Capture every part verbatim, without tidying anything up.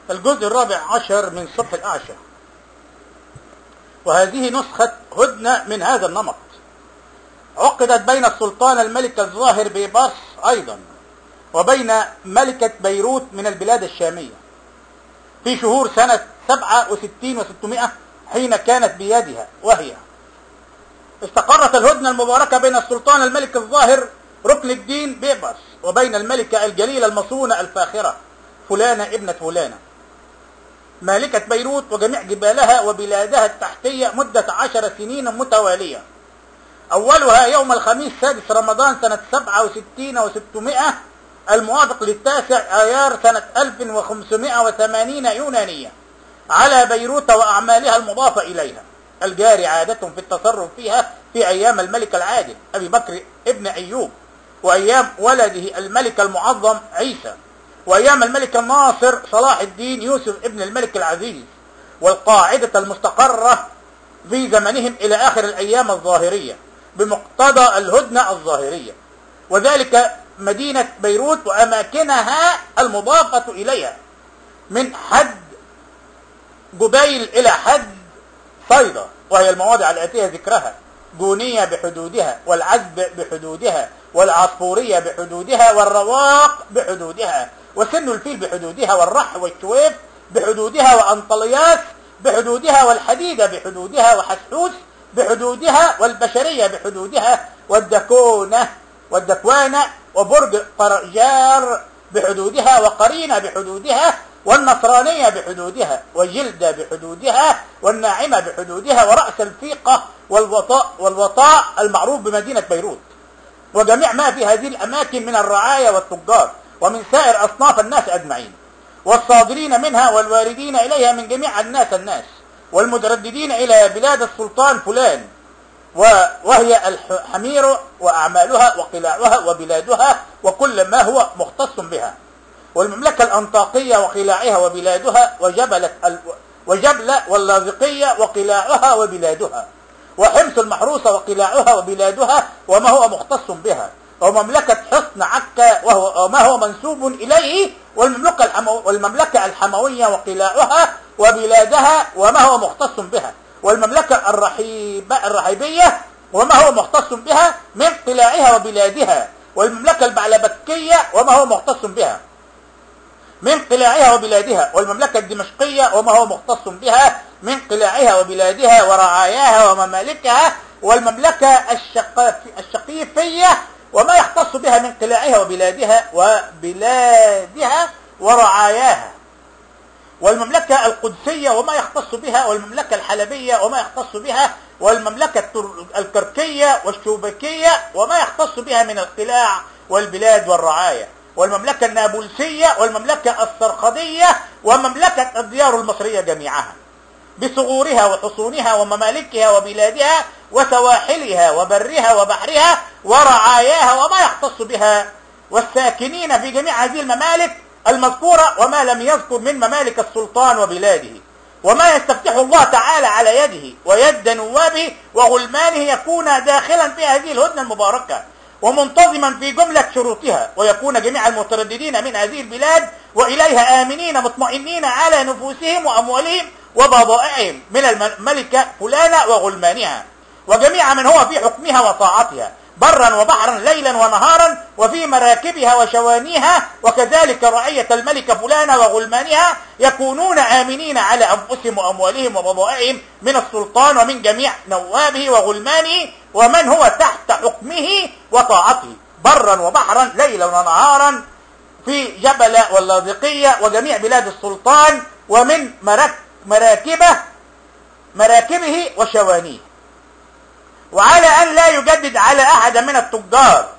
الجزء الرابع عشر من صفح الأعشى. وهذه نسخة هدنة من هذا النمط، عقدت بين السلطان الملك الظاهر بيبرس أيضا وبين ملكة بيروت من البلاد الشامية في شهور سنة سبعة وستين وستمائة حين كانت بيدها، وهي استقرت الهدنة المباركة بين السلطان الملك الظاهر ركن الدين بيبرس وبين الملكة الجليلة المصونة الفاخرة فلانة ابنة فلانة مالكة بيروت وجميع جبالها وبلادها التحتية مدة عشر سنين متوالية، أولها يوم الخميس سادس رمضان سنة سبعة وستين وستمائة الموافق للتاسع آيار سنة ألف وخمسمائة وثمانين يونانية على بيروت وأعمالها المضافة إليها الجاري عادة في التصرف فيها في أيام الملك العادل أبي بكر ابن أيوب وأيام ولده الملك المعظم عيسى وأيام الملك الناصر صلاح الدين يوسف ابن الملك العزيز، والقاعدة المستقرة في زمنهم إلى آخر الأيام الظاهرية بمقتضى الهدنة الظاهرية، وذلك مدينة بيروت وأماكنها المضافة إليها من حد جبيل إلى حد صيدا، وهي المواضع الآتية ذكرها: جونية بحدودها، والعذب بحدودها، والعصفورية بحدودها، والرواق بحدودها، وسن الفيل بحدودها، والرح والشويف بحدودها، وأنطلياس بحدودها، والحديدة بحدودها، وحسحوس بحدودها، والبشرية بحدودها، والدكونة والدكوانة، وبرج قرجار بحدودها، وقرينة بحدودها، والنصرانية بحدودها، وجلدة بحدودها، والناعمة بحدودها، ورأس الفيقة، والوطاء والوطاء المعروف بمدينة بيروت، وجميع ما في هذه الأماكن من الرعايا والتجار ومن سائر أصناف الناس أجمعين، والصادرين منها والواردين إليها من جميع الناس الناس والمترددين إلى بلاد السلطان فلان، وهي الحمير وأعمالها وقلاعها وبلادها وكل ما هو مختص بها، والمملكة الأنطاقية وقلاعها وبلادها، وجبلة وجبلة واللاذقية وقلاعها وبلادها، وحمص المحروسة وقلاعها وبلادها وما هو مختص بها، ومملكة حصن عكا وهو وما هو منسوب إليه، والمملكة الحمو والمملكة الحموية وقلاعها وبلادها وما هو مختص بها، والمملكة الرحيبة الرحيبية وما هو مختص بها من قلاعها وبلادها، والمملكة البعلبكية وما هو مختص بها من قلاعها وبلادها، والمملكة الدمشقية وما هو مختص بها من قلاعها وبلادها ورعاياها وممالكها، والمملكة الشقيفية وما يختص بها من قلاعها وبلادها وبلادها ورعاياها، والمملكة القدسية وما يختص بها، والمملكة الحلبية وما يختص بها، والمملكة الكركية والشوبكية وما يختص بها من القلاع والبلاد والرعاية، والمملكة النابلسية والمملكة السرخدية ومملكة الديار المصرية جميعها بصغورها وحصونها وممالكها وبلادها وسواحلها وبرها وبحرها ورعاياها وما يختص بها، والساكنين في جميع هذه الممالك المذكورة وما لم يذكر من ممالك السلطان وبلاده، وما يستفتح الله تعالى على يده ويد نوابه وغلمانه يكون داخلا في هذه الهدنة المباركة ومنتظما في جملة شروطها، ويكون جميع المترددين من هذه البلاد وإليها آمنين مطمئنين على نفوسهم وأموالهم وبضائعهم من الملكة فلانة وغلمانها وجميع من هو في حكمها وطاعتها برا وبحرا ليلا ونهارا وفي مراكبها وشوانيها، وكذلك رعية الملكة فلانة وغلمانها يكونون آمنين على أنفسهم وأموالهم وبضائعهم من السلطان ومن جميع نوابه وغلمانه ومن هو تحت حكمه وطاعته برا وبحرا ليلا ونهارا في جبل واللاذقية وجميع بلاد السلطان ومن مراكبه مراكبه وشوانيه، وعلى أن لا يجدد على أحد من التجار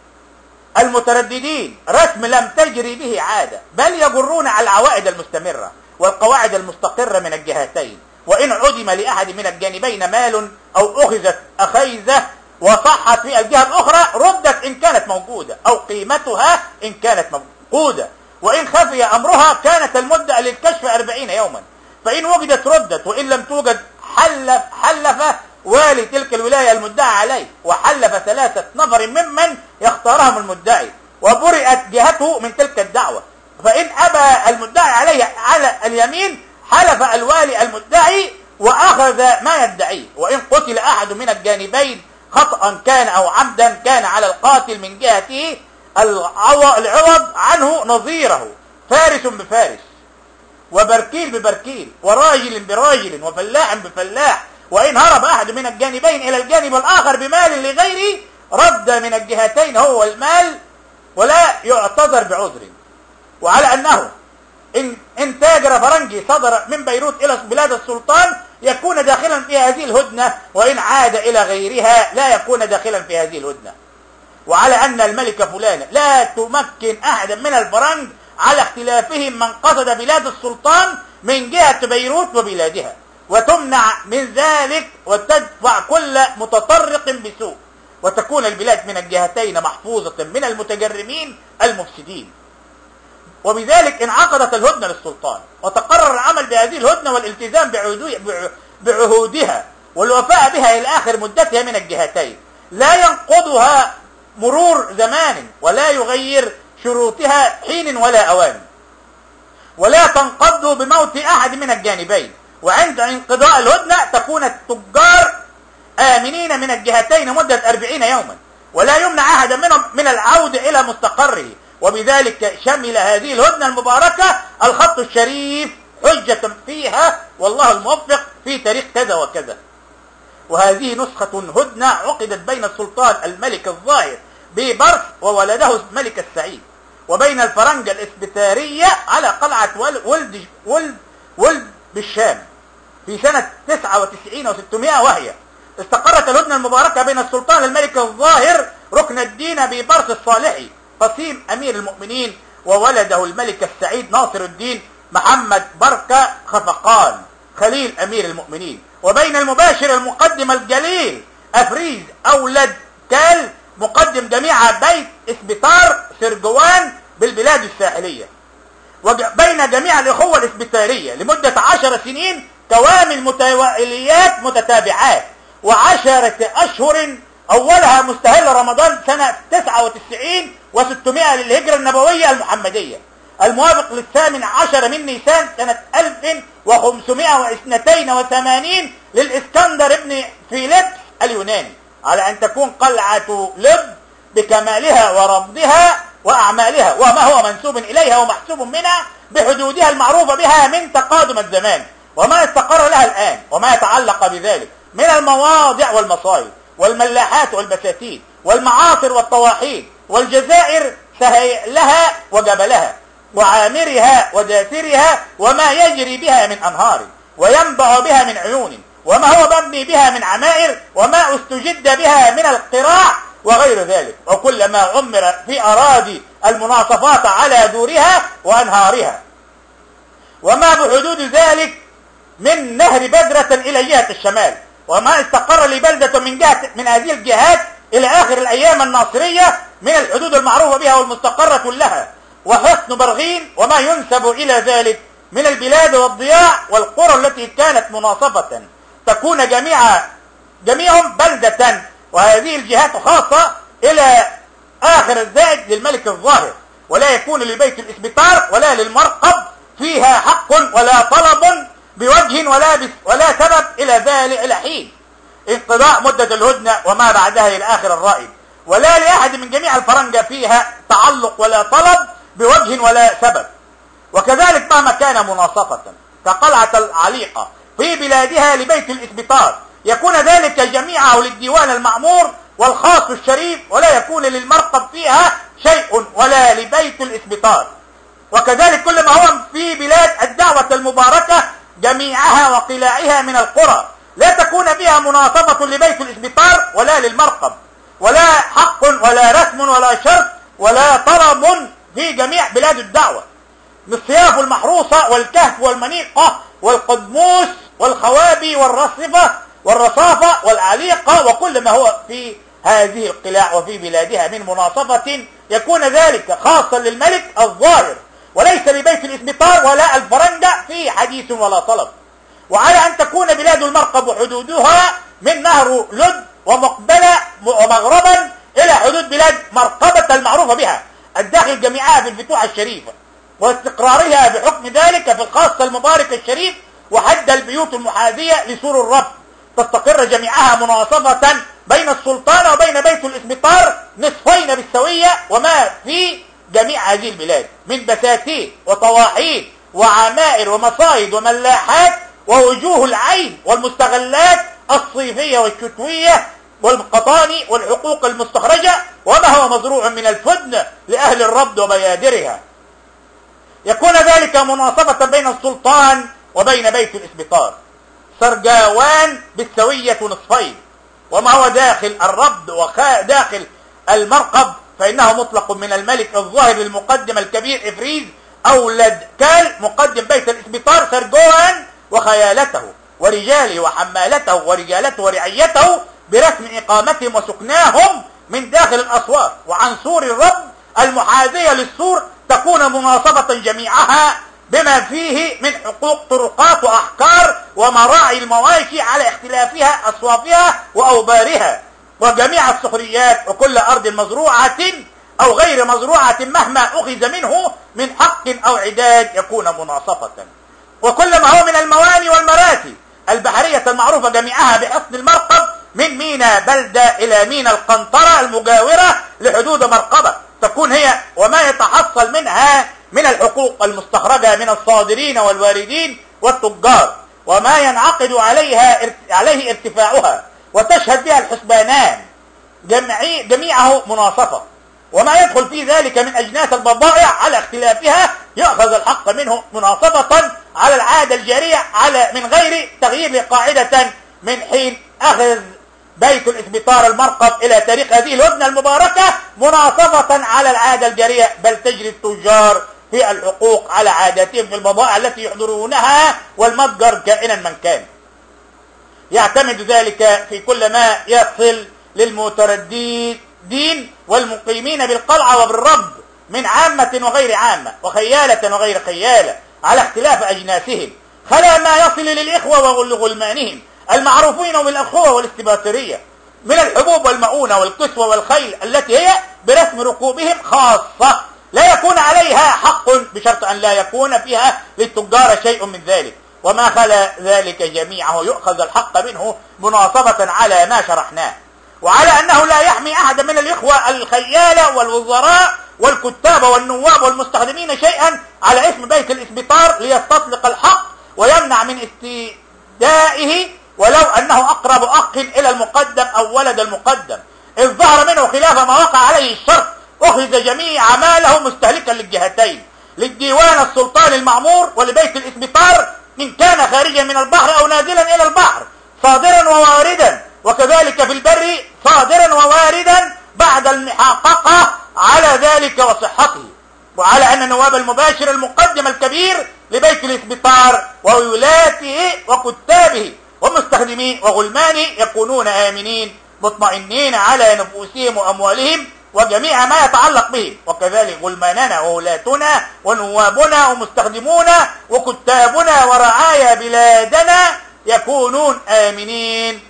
المترددين رسم لم تجري به عادة، بل يجرون على العوائد المستمرة والقواعد المستقرة من الجهتين، وإن عدم لأحد من الجانبين مال أو أخذت أخيزة وصحت في الجهة الأخرى ردت إن كانت موجودة، أو قيمتها إن كانت موجودة، وإن خفي أمرها كانت المدة للكشف أربعين يوما، فإن وجدت ردت، وإن لم توجد حلف, حلف والي تلك الولاية المدعى عليه وحلف ثلاثة نفر ممن يختارهم المدعي وبرئت جهته من تلك الدعوة فإن أبى المدعي عليه على اليمين حلف الوالي المدعي وأخذ ما يدعيه. وإن قتل أحد من الجانبين خطأ كان أو عمدا كان على القاتل من جهته العوض عنه نظيره، فارس بفارس وبركيل ببركيل وراجل براجل وفلاح بفلاح. وإن هرب أحد من الجانبين إلى الجانب الآخر بمال لغيره رد من الجهتين هو المال ولا يعتذر بعذر. وعلى أنه إن, إن تاجر فرنجي صدر من بيروت إلى بلاد السلطان يكون داخلا في هذه الهدنة، وإن عاد إلى غيرها لا يكون داخلا في هذه الهدنة. وعلى أن الملكة فلانة لا تمكن أحدا من الفرنج على اختلافهم من قصد بلاد السلطان من جهة بيروت وبلادها، وتمنع من ذلك وتدفع كل متطرق بسوء، وتكون البلاد من الجهتين محفوظة من المتجرمين المفسدين. وبذلك انعقدت الهدنة للسلطان، وتقرر العمل بهذه الهدنة والالتزام بعهودها والوفاء بها إلى آخر مدتها من الجهتين، لا ينقضها مرور زمان ولا يغير شروطها حين ولا أوان، ولا تنقض بموت أحد من الجانبين. وعند انقضاء الهدنة تكون التجار آمنين من الجهتين مدة أربعين يوما، ولا يمنع أحد منهم من العودة إلى مستقره. وبذلك شمل هذه الهدنة المباركة الخط الشريف حجة فيها والله الموفق في تاريخ كذا وكذا. وهذه نسخة هدنة عقدت بين السلطان الملك الظاهر ببرس وولده الملك السعيد، وبين الفرنجة الإسبتارية على قلعة ولد ولد ولد بالشام في سنة تسعة وتسعين وستمائة، وهي استقرت الهدنة المباركة بين السلطان الملك الظاهر ركن الدين ببرس الصالحي قسيم أمير المؤمنين وولده الملك السعيد ناصر الدين محمد بركة خفقان خليل أمير المؤمنين، وبين المباشر المقدم الجليل أفريز أولد كال مقدم جميع بيت اسبتار سرجوان بالبلاد الساحلية، وبين جميع الإخوة الإسبتارية لمدة عشر سنين كوامل متواليات متتابعات وعشرة أشهر أولها مستهل رمضان سنة تسعة وتسعين وستمائة للهجرة النبوية المحمدية، الموافق للثامن عشر من نيسان سنة ألف وخمسمائة واثنين وثمانين للإسكندر ابن فيليبس اليوناني، على أن تكون قلعة لب بكمالها ورمضها وأعمالها وما هو منسوب إليها ومحسوب منها بحدودها المعروفة بها من تقادم الزمان وما استقر لها الآن، وما يتعلق بذلك من المواضع والمصائب والملاحات والبساتين والمعاصر والطواحين والجزائر سهيلها وجبلها وعامرها ودافرها وما يجري بها من أنهار وينبع بها من عيون وما هو مبني بها من عمائر وما استجد بها من القراع وغير ذلك، وكل ما عمر في أراضي المناصفات على دورها وأنهارها، وما بحدود ذلك من نهر بدرة إلى جهة الشمال، وما استقر لبلدة من جهة من هذه الجهات إلى آخر الأيام الناصرية من الحدود المعروفة بها والمستقرة لها، وحصن برغين وما ينسب إلى ذلك من البلاد والضياع والقرى التي كانت مناصفة تكون جميع جميعهم بلدة، وهذه الجهات خاصة إلى آخر الزائد للملك الظاهر، ولا يكون لبيت الإسبتار ولا للمرقب فيها حق ولا طلب بوجه ولا بس ولا سبب إلى ذلك إلى حين انقضاء مدة الهدنة وما بعدها إلى آخر الرائد، ولا لأحد من جميع الفرنجة فيها تعلق ولا طلب بوجه ولا سبب. وكذلك مهما كان مناصفة كقلعة العليقة في بلادها لبيت الإسبتار يكون ذلك جميعه للديوان المعمور والخاص الشريف، ولا يكون للمرقب فيها شيء ولا لبيت الإسبتار. وكذلك كل ما هو في بلاد الدعوة المباركة جميعها وقلاعها من القرى لا تكون فيها مناصفة لبيت الإسبتار ولا للمرقب ولا حق ولا رسم ولا شرط ولا طلب في جميع بلاد الدعوة، الصياف المحروسة والكهف والمنيقة والقدموس والخوابي والرصفة والرصافة والعليقة وكل ما هو في هذه القلاع وفي بلادها من مناصفة يكون ذلك خاصا للملك الظاهر وليس لبيت الإسبتار ولا الفرنجة في حديث ولا طلب. وعلى أن تكون بلاد المرقب وحدودها من نهر لد ومقبلة ومغربا إلى حدود بلاد مرقبة المعروفة بها الداخل جميعها في الفتوح الشريفة واستقرارها بحكم ذلك في الخاصة المبارك الشريف، وحد البيوت المحاذية لسور الرب تستقر جميعها مناصفة بين السلطان وبين بيت الإسبطار نصفين بالسوية، وما في جميع هذه البلاد من بساتين وطواحين وعمائر ومصايد وملاحات ووجوه العين والمستغلات الصيفية والشتوية والقطاني والحقوق المستخرجة، وما هو مزروع من الفدن لأهل الربد وبيادرها. يكون ذلك مناصفة بين السلطان وبين بيت الإسبطار، سرجاوان بالسوية نصفين، وما هو داخل الربد وداخل المرقب فإنه مطلق من الملك الظاهر للمقدم الكبير إفريز أولد كال مقدم بيت الإسبطار سرجوان وخيالته ورجاله وحمالته ورجالته ورعيته برسم إقامتهم وسكناهم من داخل الأسوار وعن سور الرب المحاذية للسور، تكون مناصفة جميعها بما فيه من حقوق طرقات وأحكار ومراعي المواشي على اختلافها أصوافها وأوبارها، وجميع السخريات وكل أرض مزروعة أو غير مزروعة مهما أخذ منه من حق أو عداد يكون مناصفة، وكل ما هو من المواني والمراتي البحرية المعروفة جميعها بحصن المرقب من مينا بلدة إلى مينا القنطرة المجاورة لحدود مرقبة، تكون هي وما يتحصل منها من الحقوق المستخرجة من الصادرين والواردين والتجار، وما ينعقد عليها عليه ارتفاعها وتشهد بها الحسبانان جميعه مناصفة، وما يدخل في ذلك من أجناس البضائع على اختلافها يأخذ الحق منه مناصفة على العادة الجارية على من غير تغيير لقاعدة من حين أخذ بيت الإسبطار المرقب إلى تاريخ هذه الهدنة المباركة مناصفة على العادة الجارية، بل تجري التجار في الحقوق على عاداتهم في البضائع التي يحضرونها والمتجر كائنا من كان. يعتمد ذلك في كل ما يصل للمترددين والمقيمين بالقلعة وبالرب من عامة وغير عامة وخيالة وغير خيالة على اختلاف أجناسهم، خلا ما يصل للإخوة وغلمانهم المعروفين بالأخوة والاستباطرية من الحبوب والمؤونة والكسوة والخيل التي هي برسم ركوبهم خاصة لا يكون عليها حق بشرط أن لا يكون فيها للتجار شيء من ذلك، وما خلا ذلك جميعه يؤخذ الحق منه مناصفة على ما شرحناه، وعلى أنه لا يحمي أحد من الإخوة الخيالة والوزراء والكتاب والنواب والمستخدمين شيئا على اسم بيت الإسبطار ليستطلق الحق ويمنع من استدائه ولو أنه أقرب أخ إلى المقدم أو ولد المقدم، إذ ظهر منه خلاف ما وقع عليه الشرط أخذ جميع ماله مستهلكا للجهتين، للديوان السلطاني المعمور ولبيت الإسبطار إن كان خارجا من البحر أو نازلا إلى البحر صادرا وواردا، وكذلك في البر صادرا وواردا بعد المحققة على ذلك وصحته، وعلى أن النواب المباشر المقدم الكبير لبيت الإسبطار وولاته وكتابه ومستخدميه وغلمانه يكونون آمنين مطمئنين على نفوسهم وأموالهم وجميع ما يتعلق بهم، وكذلك غلماننا وولاتنا ونوابنا ومستخدمونا وكتابنا ورعايا بلادنا يكونون آمنين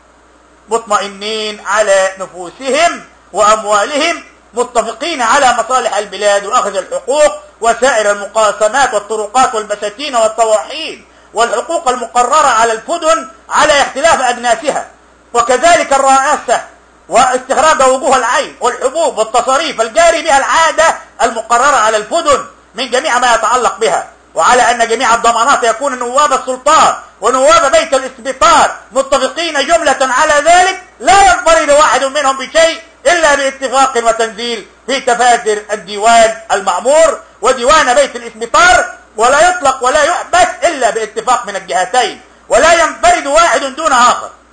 مطمئنين على نفوسهم وأموالهم متفقين على مصالح البلاد وأخذ الحقوق وسائر المقاسمات والطرقات والبساتين والطواحين والحقوق المقررة على الفدن على اختلاف أجناسها، وكذلك الرئاسة واستخراج وجوه العين والحبوب والتصاريف الجاري بها العادة المقررة على الفدن من جميع ما يتعلق بها، وعلى أن جميع الضمانات يكون نواب السلطان ونواب بيت الإسبطار متفقين جملة على ذلك، لا ينفرد واحد منهم بشيء إلا باتفاق وتنزيل في تفاتر الديوان المعمور وديوان بيت الإسبطار، ولا يطلق ولا يحبس إلا باتفاق من الجهتين، ولا ينفرد واحد دون آخر،